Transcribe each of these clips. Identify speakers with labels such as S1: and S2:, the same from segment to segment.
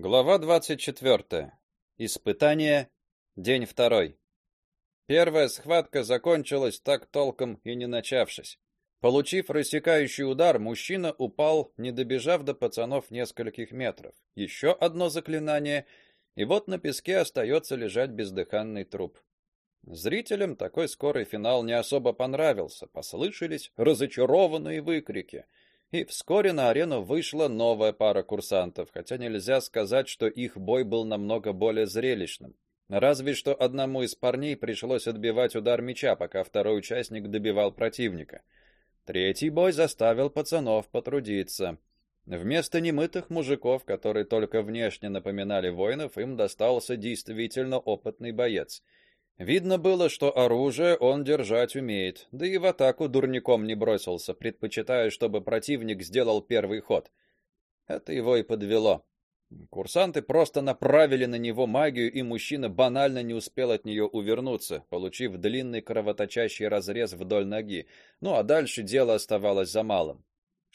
S1: Глава 24. Испытание. День второй. Первая схватка закончилась так толком и не начавшись. Получив рассекающий удар, мужчина упал, не добежав до пацанов нескольких метров. Еще одно заклинание, и вот на песке остается лежать бездыханный труп. Зрителям такой скорый финал не особо понравился. Послышались разочарованные выкрики. И вскоре на арену вышла новая пара курсантов, хотя нельзя сказать, что их бой был намного более зрелищным. Разве что одному из парней пришлось отбивать удар меча, пока второй участник добивал противника. Третий бой заставил пацанов потрудиться. Вместо немытых мужиков, которые только внешне напоминали воинов, им достался действительно опытный боец. Видно было, что оружие он держать умеет, да и в атаку дурником не бросился, предпочитая, чтобы противник сделал первый ход. Это его и подвело. Курсанты просто направили на него магию, и мужчина банально не успел от нее увернуться, получив длинный кровоточащий разрез вдоль ноги. Ну а дальше дело оставалось за малым.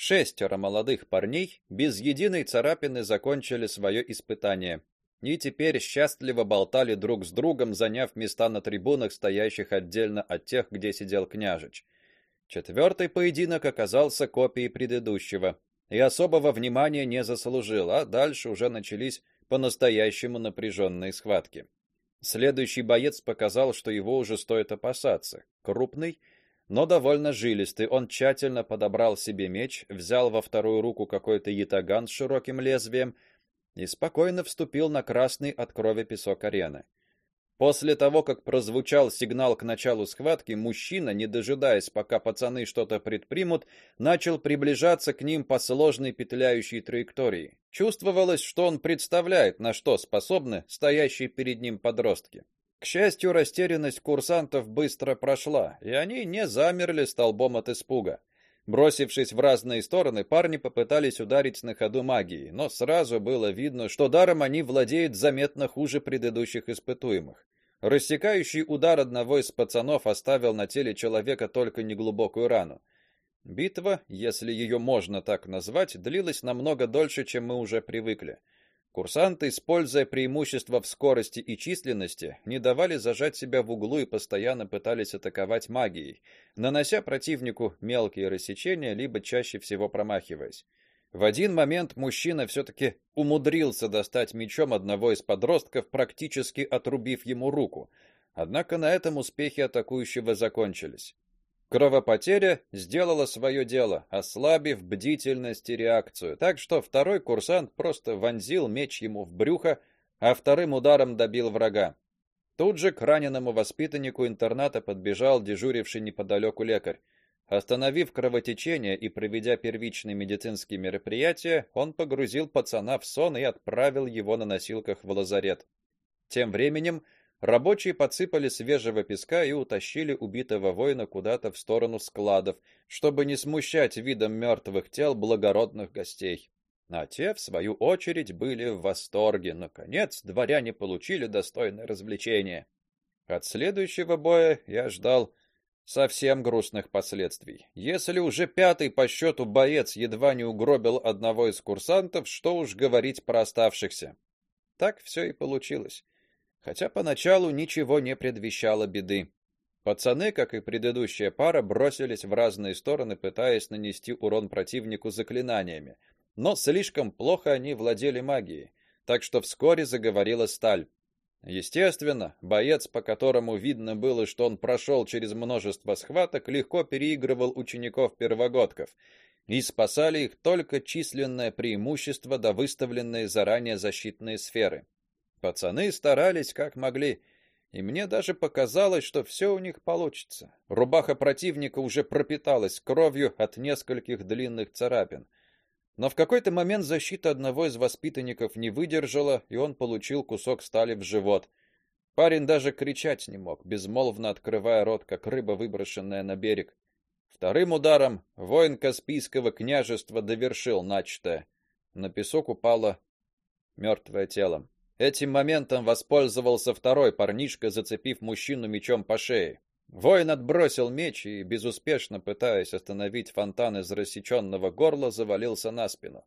S1: 6 молодых парней без единой царапины закончили свое испытание. И теперь счастливо болтали друг с другом, заняв места на трибунах, стоящих отдельно от тех, где сидел княжич. Четвертый поединок оказался копией предыдущего и особого внимания не заслужил, а дальше уже начались по-настоящему напряженные схватки. Следующий боец показал, что его уже стоит опасаться. Крупный, но довольно жилистый, он тщательно подобрал себе меч, взял во вторую руку какой-то ятаган с широким лезвием и спокойно вступил на красный от крови песок арены. После того, как прозвучал сигнал к началу схватки, мужчина, не дожидаясь, пока пацаны что-то предпримут, начал приближаться к ним по сложной петляющей траектории. Чувствовалось, что он представляет, на что способны стоящие перед ним подростки. К счастью, растерянность курсантов быстро прошла, и они не замерли столбом от испуга. Бросившись в разные стороны, парни попытались ударить на ходу магией, но сразу было видно, что даром они владеют заметно хуже предыдущих испытуемых. Рассекающий удар одного из пацанов оставил на теле человека только неглубокую рану. Битва, если ее можно так назвать, длилась намного дольше, чем мы уже привыкли. Курсанты, используя преимущество в скорости и численности, не давали зажать себя в углу и постоянно пытались атаковать магией, нанося противнику мелкие рассечения, либо чаще всего промахиваясь. В один момент мужчина все-таки умудрился достать мечом одного из подростков, практически отрубив ему руку. Однако на этом успехи атакующего закончились. Кровопотеря сделала свое дело, ослабив бдительность и реакцию, так что второй курсант просто вонзил меч ему в брюхо, а вторым ударом добил врага. Тут же к раненому воспитаннику интерната подбежал дежуривший неподалеку лекарь. Остановив кровотечение и проведя первичные медицинские мероприятия, он погрузил пацана в сон и отправил его на носилках в лазарет. Тем временем рабочие подсыпали свежего песка и утащили убитого воина куда-то в сторону складов, чтобы не смущать видом мертвых тел благородных гостей. А те, в свою очередь, были в восторге. Наконец, дворяне получили достойное развлечение. От следующего боя я ждал совсем грустных последствий. Если уже пятый по счету боец едва не угробил одного из курсантов, что уж говорить про оставшихся. Так все и получилось. Хотя поначалу ничего не предвещало беды. Пацаны, как и предыдущая пара, бросились в разные стороны, пытаясь нанести урон противнику заклинаниями, но слишком плохо они владели магией, так что вскоре заговорила сталь. Естественно, боец, по которому видно было, что он прошел через множество схваток, легко переигрывал учеников-первогодков, и спасали их только численное преимущество да выставленные заранее защитные сферы. Пацаны старались как могли, и мне даже показалось, что все у них получится. Рубаха противника уже пропиталась кровью от нескольких длинных царапин. Но в какой-то момент защита одного из воспитанников не выдержала, и он получил кусок стали в живот. Парень даже кричать не мог, безмолвно открывая рот, как рыба, выброшенная на берег. Вторым ударом воин Каспийского княжества довершил начатое. На песок упало мертвое тело. Этим моментом воспользовался второй парнишка, зацепив мужчину мечом по шее. Воин отбросил меч и, безуспешно пытаясь остановить фонтан из рассеченного горла, завалился на спину.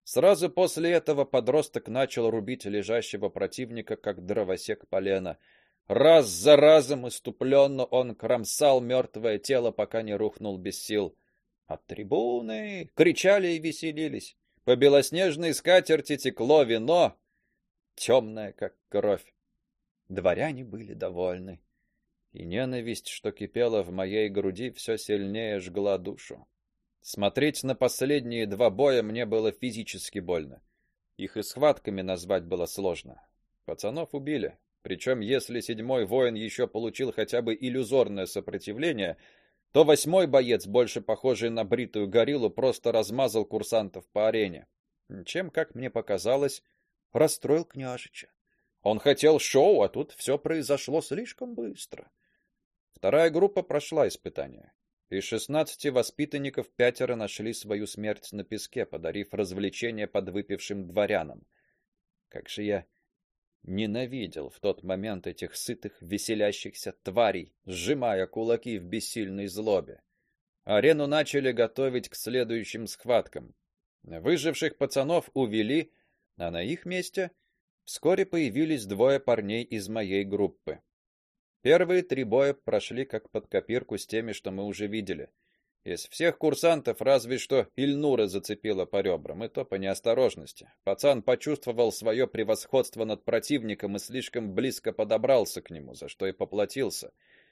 S1: Сразу после этого подросток начал рубить лежащего противника, как дровосек полено. Раз за разом иступленно он кромсал мертвое тело, пока не рухнул без сил. От трибуны кричали и веселились. По белоснежной скатерти текло вино, темное, как кровь. Дворяне были довольны, и ненависть, что кипела в моей груди, все сильнее жгла душу. Смотреть на последние два боя мне было физически больно. Их и схватками назвать было сложно. Пацанов убили, причем если седьмой воин еще получил хотя бы иллюзорное сопротивление, то восьмой боец, больше похожий на бритую гориллу, просто размазал курсантов по арене. Чем, как мне показалось, расстроил княжича. Он хотел шоу, а тут все произошло слишком быстро. Вторая группа прошла испытание. Из 16 воспитанников 5 нашли свою смерть на песке, подарив развлечение подвыпившим дворянам. Как же я ненавидел в тот момент этих сытых, веселящихся тварей, сжимая кулаки в бессильной злобе. Арену начали готовить к следующим схваткам. Выживших пацанов увели, а на их месте вскоре появились двое парней из моей группы. Первые 3 боя прошли как под копирку с теми, что мы уже видели. Из всех курсантов разве что Ильнура зацепила по ребрам, и то по неосторожности. Пацан почувствовал свое превосходство над противником и слишком близко подобрался к нему, за что и поплатился.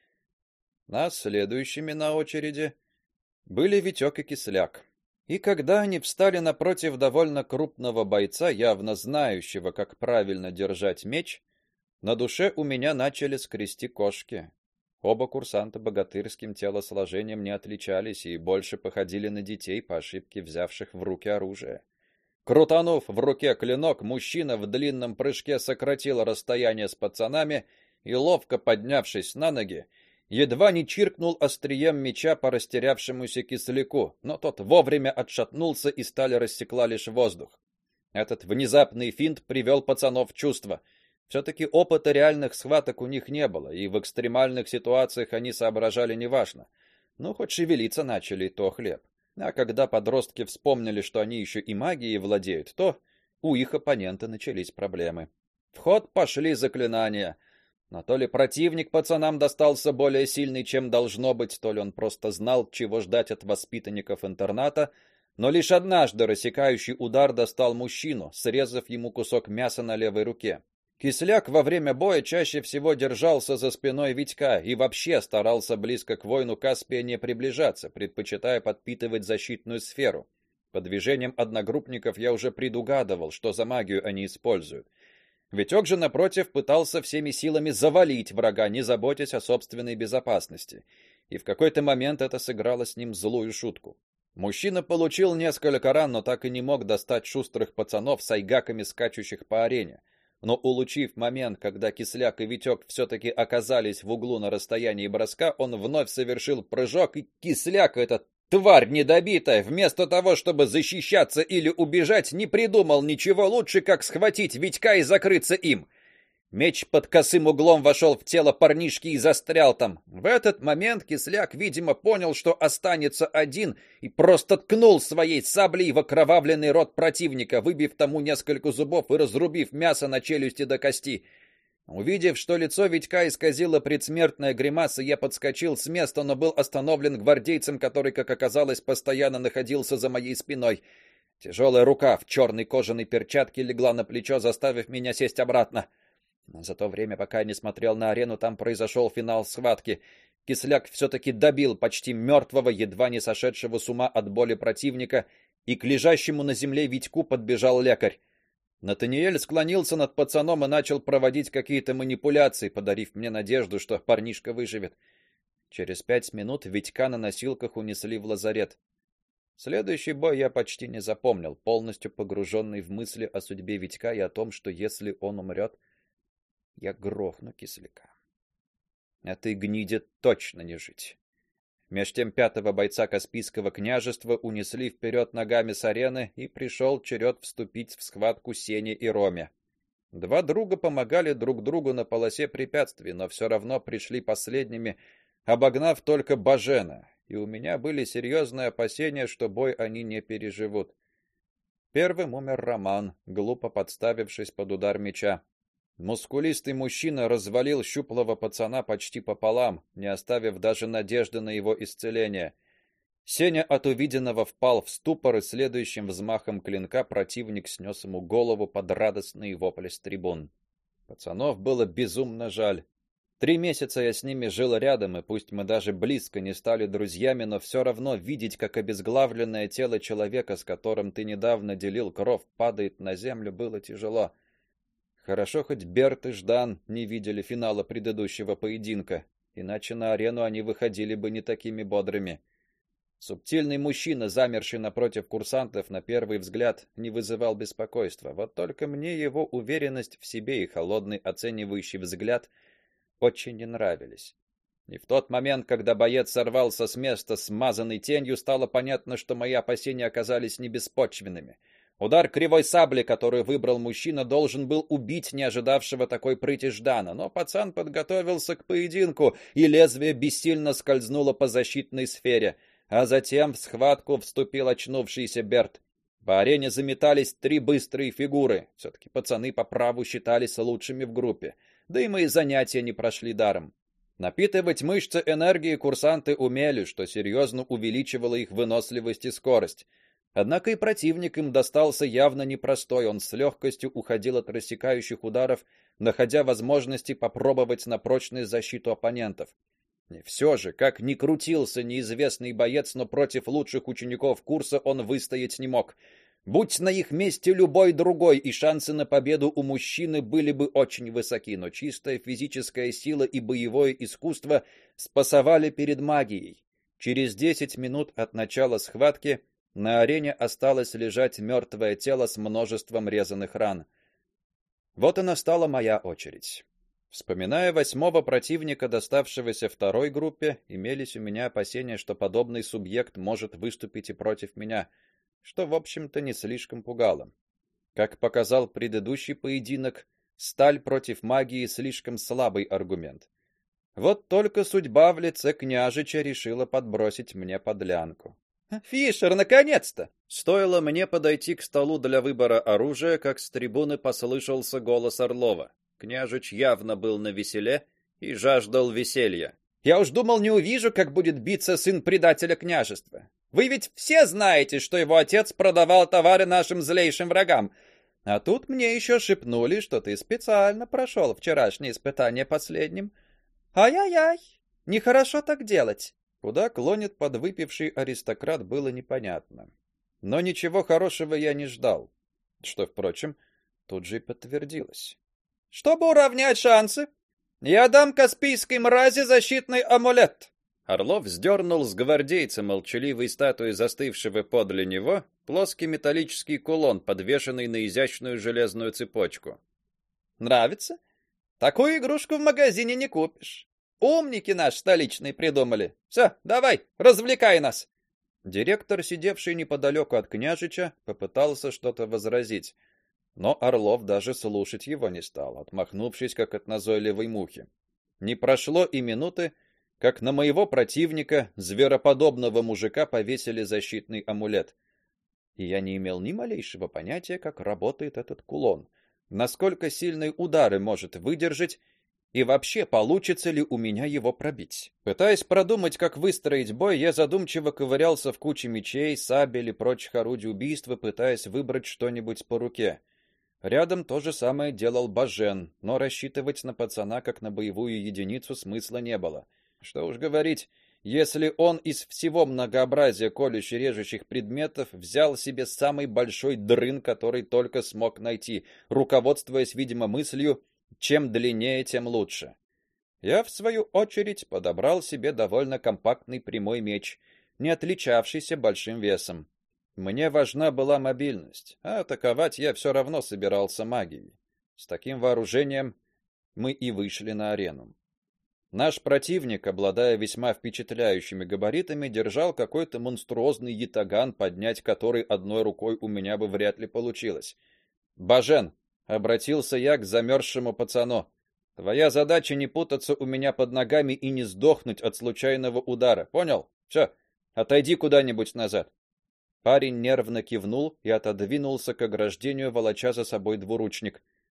S1: А следующими на очереди были Витек и Кисляк. И когда они встали напротив довольно крупного бойца, явно знающего, как правильно держать меч, на душе у меня начали скрести кошки. Оба курсанта богатырским телосложением не отличались и больше походили на детей, по ошибке взявших в руки оружие. Крутанув в руке клинок, мужчина в длинном прыжке сократил расстояние с пацанами и, ловко поднявшись на ноги, едва не чиркнул острием меча по растерявшемуся кисляку, но тот вовремя отшатнулся, и сталь рассекла лишь воздух. Этот внезапный финт привел пацанов в чувство. Все-таки опыта реальных схваток у них не было, и в экстремальных ситуациях они соображали неважно. Ну, хоть шевелиться начали, то хлеб. А когда подростки вспомнили, что они еще и магией владеют, то у их оппонента начались проблемы. В ход пошли заклинания. Но то ли противник пацанам достался более сильный, чем должно быть, то ли он просто знал, чего ждать от воспитанников интерната, но лишь однажды рассекающий удар достал мужчину, срезав ему кусок мяса на левой руке. Кисляк во время боя чаще всего держался за спиной Витька и вообще старался близко к воину Каспия не приближаться, предпочитая подпитывать защитную сферу. По движениям одногруппников я уже предугадывал, что за магию они используют. Витек же, напротив, пытался всеми силами завалить врага, не заботясь о собственной безопасности. И в какой-то момент это сыграло с ним злую шутку. Мужчина получил несколько ран, но так и не мог достать шустрых пацанов с айгаками, скачущих по арене. Но, улучив момент, когда Кисляк и Витек все-таки оказались в углу на расстоянии броска, он вновь совершил прыжок, и Кисляк, этот тварь недобитая, вместо того, чтобы защищаться или убежать, не придумал ничего лучше, как схватить Витька и закрыться им. Меч под косым углом вошел в тело парнишки и застрял там. В этот момент Кисляк, видимо, понял, что останется один, и просто ткнул своей саблей в окровавленный рот противника, выбив тому несколько зубов и разрубив мясо на челюсти до кости. Увидев, что лицо Витька исказило предсмертная гримаса, я подскочил с места, но был остановлен гвардейцем, который, как оказалось, постоянно находился за моей спиной. Тяжелая рука в черной кожаной перчатке легла на плечо, заставив меня сесть обратно. За то время, пока я не смотрел на арену, там произошел финал схватки. Кисляк все-таки добил почти мертвого, едва не сошедшего с ума от боли противника, и к лежащему на земле Витьку подбежал лекарь. Натаниэль склонился над пацаном и начал проводить какие-то манипуляции, подарив мне надежду, что парнишка выживет. Через 5 минут Витька на носилках унесли в лазарет. Следующий бой я почти не запомнил, полностью погруженный в мысли о судьбе Витька и о том, что если он умрет, я грохну Кисляка. Этой гниде точно не жить. Меж тем 5-го бойца Каспийского княжества унесли вперед ногами с арены, и пришел черед вступить в схватку Сене и Роме. Два друга помогали друг другу на полосе препятствий, но все равно пришли последними, обогнав только Бажена, и у меня были серьезные опасения, что бой они не переживут. Первым умер Роман, глупо подставившись под удар меча. Мускулистый мужчина развалил щуплого пацана почти пополам, не оставив даже надежды на его исцеление. Сеня от увиденного впал в ступор, и следующим взмахом клинка противник снес ему голову под радостные вопли с трибун. Пацанов было безумно жаль. 3 месяца я с ними жил рядом, и пусть мы даже близко не стали друзьями, но все равно видеть, как обезглавленное тело человека, с которым ты недавно делил кров, падает на землю, было тяжело. Хорошо хоть Берт и Ждан не видели финала предыдущего поединка, иначе на арену они выходили бы не такими бодрыми. Субтильный мужчина, замерший напротив курсантов, на первый взгляд не вызывал беспокойства. Вот только мне его уверенность в себе и холодный оценивающий взгляд очень не нравились. И в тот момент, когда боец сорвался с места, смазанный тенью, стало понятно, что мои опасения оказались не беспочвенными. Удар кривой сабли, который выбрал мужчина, должен был убить не ожидавшего такой прыти Ждана, но пацан подготовился к поединку, и лезвие бессильно скользнуло по защитной сфере, а затем в схватку вступил очнувшийся Берт. По арене заметались 3 быстрые фигуры. Все-таки пацаны по праву считались лучшими в группе. Да и мои занятия не прошли даром. Напитывать мышцы энергией курсанты умели, что серьезно увеличивало их выносливость и скорость. Однако и противник им достался явно непростой. Он с легкостью уходил от рассекающих ударов, находя возможности попробовать на прочность защиту оппонентов. И все же, как ни крутился неизвестный боец, но против лучших учеников курса он выстоять не мог. Будь на их месте любой другой, и шансы на победу у мужчины были бы очень высоки, но чистая физическая сила и боевое искусство спасовали перед магией. Через 10 минут от начала схватки на арене осталось лежать мертвое тело с множеством резаных ран. Вот и настала моя очередь. Вспоминая 8-го противника, доставшегося второй группе, имелись у меня опасения, что подобный субъект может выступить и против меня, что, в общем-то, не слишком пугало. Как показал предыдущий поединок, сталь против магии слишком слабый аргумент. Вот только судьба в лице княжича решила подбросить мне подлянку. Фишер, наконец-то! Стоило мне подойти к столу для выбора оружия, как с трибуны послышался голос Орлова. Княжич явно был навеселе и жаждал веселья. Я уж думал, не увижу, как будет биться сын предателя княжества. Вы ведь все знаете, что его отец продавал товары нашим злейшим врагам. А тут мне еще шепнули, что ты специально прошел вчерашнее испытание последним. Ай-яй-яй, нехорошо так делать. Куда клонит подвыпивший аристократ, было непонятно. Но ничего хорошего я не ждал, что, впрочем, тут же и подтвердилось. Чтобы уравнять шансы, я дам каспийской мрази защитный амулет. Орлов сдернул с гвардейца молчаливой статуи застывшего подле него плоский металлический кулон, подвешенный на изящную железную цепочку. Нравится? Такую игрушку в магазине не купишь. Умники наши столичные придумали. Все, давай, развлекай нас. Директор, сидевший неподалеку от княжича, попытался что-то возразить, но Орлов даже слушать его не стал, отмахнувшись как от назойливой мухи. Не прошло и минуты, как на моего противника, звероподобного мужика, повесили защитный амулет. И я не имел ни малейшего понятия, как работает этот кулон, насколько сильные удары может выдержать и вообще получится ли у меня его пробить. Пытаясь продумать, как выстроить бой, я задумчиво ковырялся в куче мечей, сабель и прочих орудий убийства, пытаясь выбрать что-нибудь по руке. Рядом то же самое делал Бажен, но рассчитывать на пацана как на боевую единицу смысла не было. Что уж говорить, если он из всего многообразия колюще-режущих предметов взял себе самый большой дрын, который только смог найти, руководствуясь, видимо, мыслью: чем длиннее, тем лучше. Я в свою очередь подобрал себе довольно компактный прямой меч, не отличавшийся большим весом. Мне важна была мобильность, а атаковать я все равно собирался магией. С таким вооружением мы и вышли на арену. Наш противник, обладая весьма впечатляющими габаритами, держал какой-то монструозный ятаган, поднять который одной рукой у меня бы вряд ли получилось. Бажен, обратился я к замерзшему пацану. Твоя задача не путаться у меня под ногами и не сдохнуть от случайного удара. Понял? Все, отойди куда-нибудь назад. Парень нервно кивнул и отодвинулся к ограждению, волоча за собой двуручник.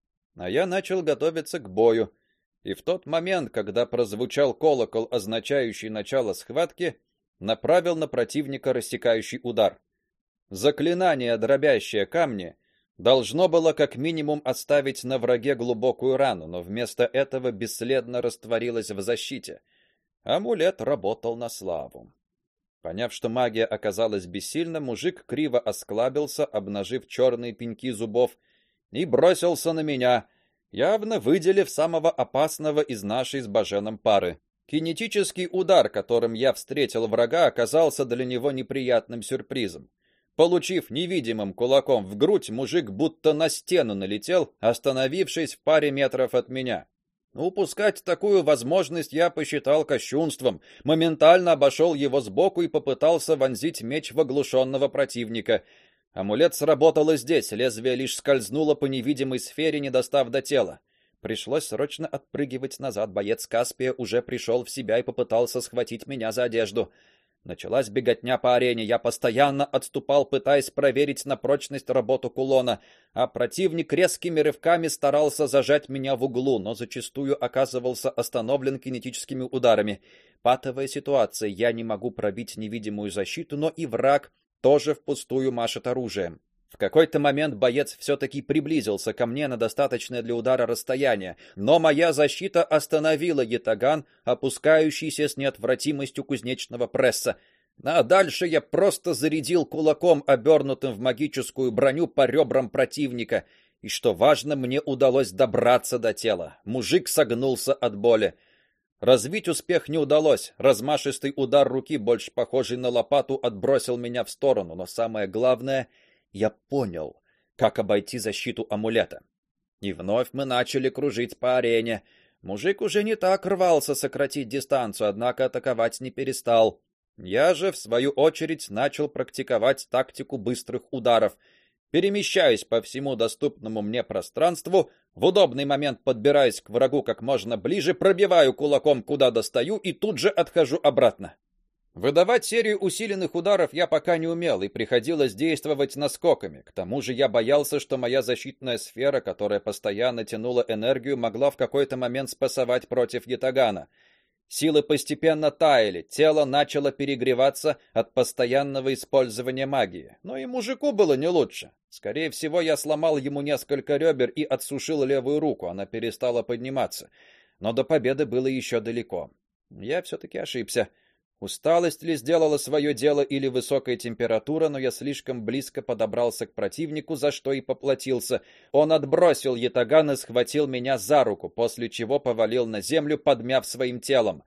S1: А я начал готовиться к бою. И в тот момент, когда прозвучал колокол, означающий начало схватки, направил на противника рассекающий удар. Заклинание, дробящее камни, должно было как минимум оставить на враге глубокую рану, но вместо этого бесследно растворилось в защите. Амулет работал на славу. Поняв, что магия оказалась бессильна, мужик криво осклабился, обнажив черные пеньки зубов, и бросился на меня, явно выделив самого опасного из нашей с Баженом пары. Кинетический удар, которым я встретил врага, оказался для него неприятным сюрпризом. Получив невидимым кулаком в грудь, мужик будто на стену налетел, остановившись в паре метров от меня. Упускать такую возможность я посчитал кощунством, моментально обошел его сбоку и попытался вонзить меч в оглушенного противника. Амулет сработал и здесь, лезвие лишь скользнуло по невидимой сфере, не достав до тела. Пришлось срочно отпрыгивать назад. Боец Каспия уже пришел в себя и попытался схватить меня за одежду. Началась беготня по арене. Я постоянно отступал, пытаясь проверить на прочность работу кулона, а противник резкими рывками старался зажать меня в углу, но зачастую оказывался остановлен кинетическими ударами. Патовая ситуация. Я не могу пробить невидимую защиту, но и враг тоже впустую машет оружием. В какой-то момент боец все-таки приблизился ко мне на достаточное для удара расстояние, но моя защита остановила ятаган, опускающийся с неотвратимостью кузнечного пресса. А дальше я просто зарядил кулаком, обернутым в магическую броню, по ребрам противника. И что важно, мне удалось добраться до тела. Мужик согнулся от боли. Развить успех не удалось. Размашистый удар руки, больше похожий на лопату, отбросил меня в сторону, но самое главное, я понял, как обойти защиту амулета. И вновь мы начали кружить по арене. Мужик уже не так рвался сократить дистанцию, однако атаковать не перестал. Я же, в свою очередь, начал практиковать тактику быстрых ударов. Перемещаясь по всему доступному мне пространству, в удобный момент подбираюсь к врагу как можно ближе, пробиваю кулаком куда достаю и тут же отхожу обратно. Выдавать серию усиленных ударов я пока не умел, и приходилось действовать наскоками. К тому же я боялся, что моя защитная сфера, которая постоянно тянула энергию, могла в какой-то момент спасовать против ятагана. Силы постепенно таяли, тело начало перегреваться от постоянного использования магии. Но и мужику было не лучше. Скорее всего, я сломал ему несколько ребер и отсушил левую руку, она перестала подниматься. Но до победы было еще далеко. Я все-таки ошибся. Усталость ли сделала свое дело или высокая температура, но я слишком близко подобрался к противнику, за что и поплатился. Он отбросил ятаган и схватил меня за руку, после чего повалил на землю, подмяв своим телом.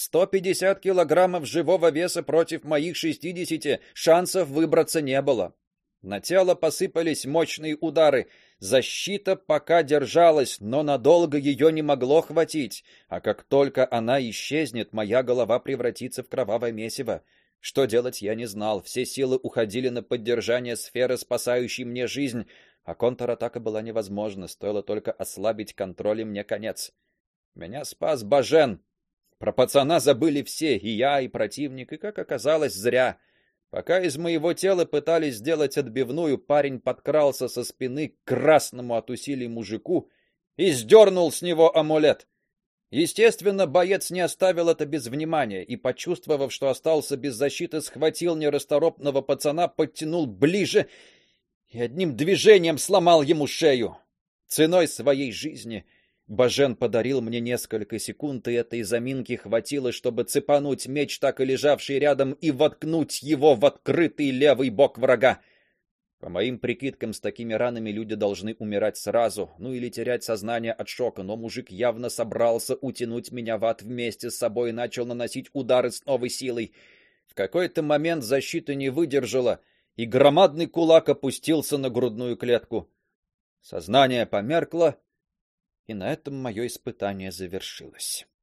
S1: 150 килограммов живого веса против моих 60, шансов выбраться не было. На тело посыпались мощные удары. Защита пока держалась, но надолго ее не могло хватить, а как только она исчезнет, моя голова превратится в кровавое месиво. Что делать, я не знал. Все силы уходили на поддержание сферы, спасающей мне жизнь, а контратака была невозможна, стоило только ослабить контроль, и мне конец. Меня спас Бажен. Про пацана забыли все, и я, и противник, и, как оказалось, зря. Пока из моего тела пытались сделать отбивную, парень подкрался со спины к красному от усилий мужику и сдернул с него амулет. Естественно, боец не оставил это без внимания и, почувствовав, что остался без защиты, схватил нерасторопного пацана, подтянул ближе и одним движением сломал ему шею. Ценой своей жизни Бажен подарил мне несколько секунд, и этой заминки хватило, чтобы цепануть меч, так и лежавший рядом, и воткнуть его в открытый левый бок врага. По моим прикидкам, с такими ранами люди должны умирать сразу, ну или терять сознание от шока, но мужик явно собрался утянуть меня в ад вместе с собой и начал наносить удары с новой силой. В какой-то момент защита не выдержала, и громадный кулак опустился на грудную клетку. Сознание померкло, и на этом мое испытание завершилось.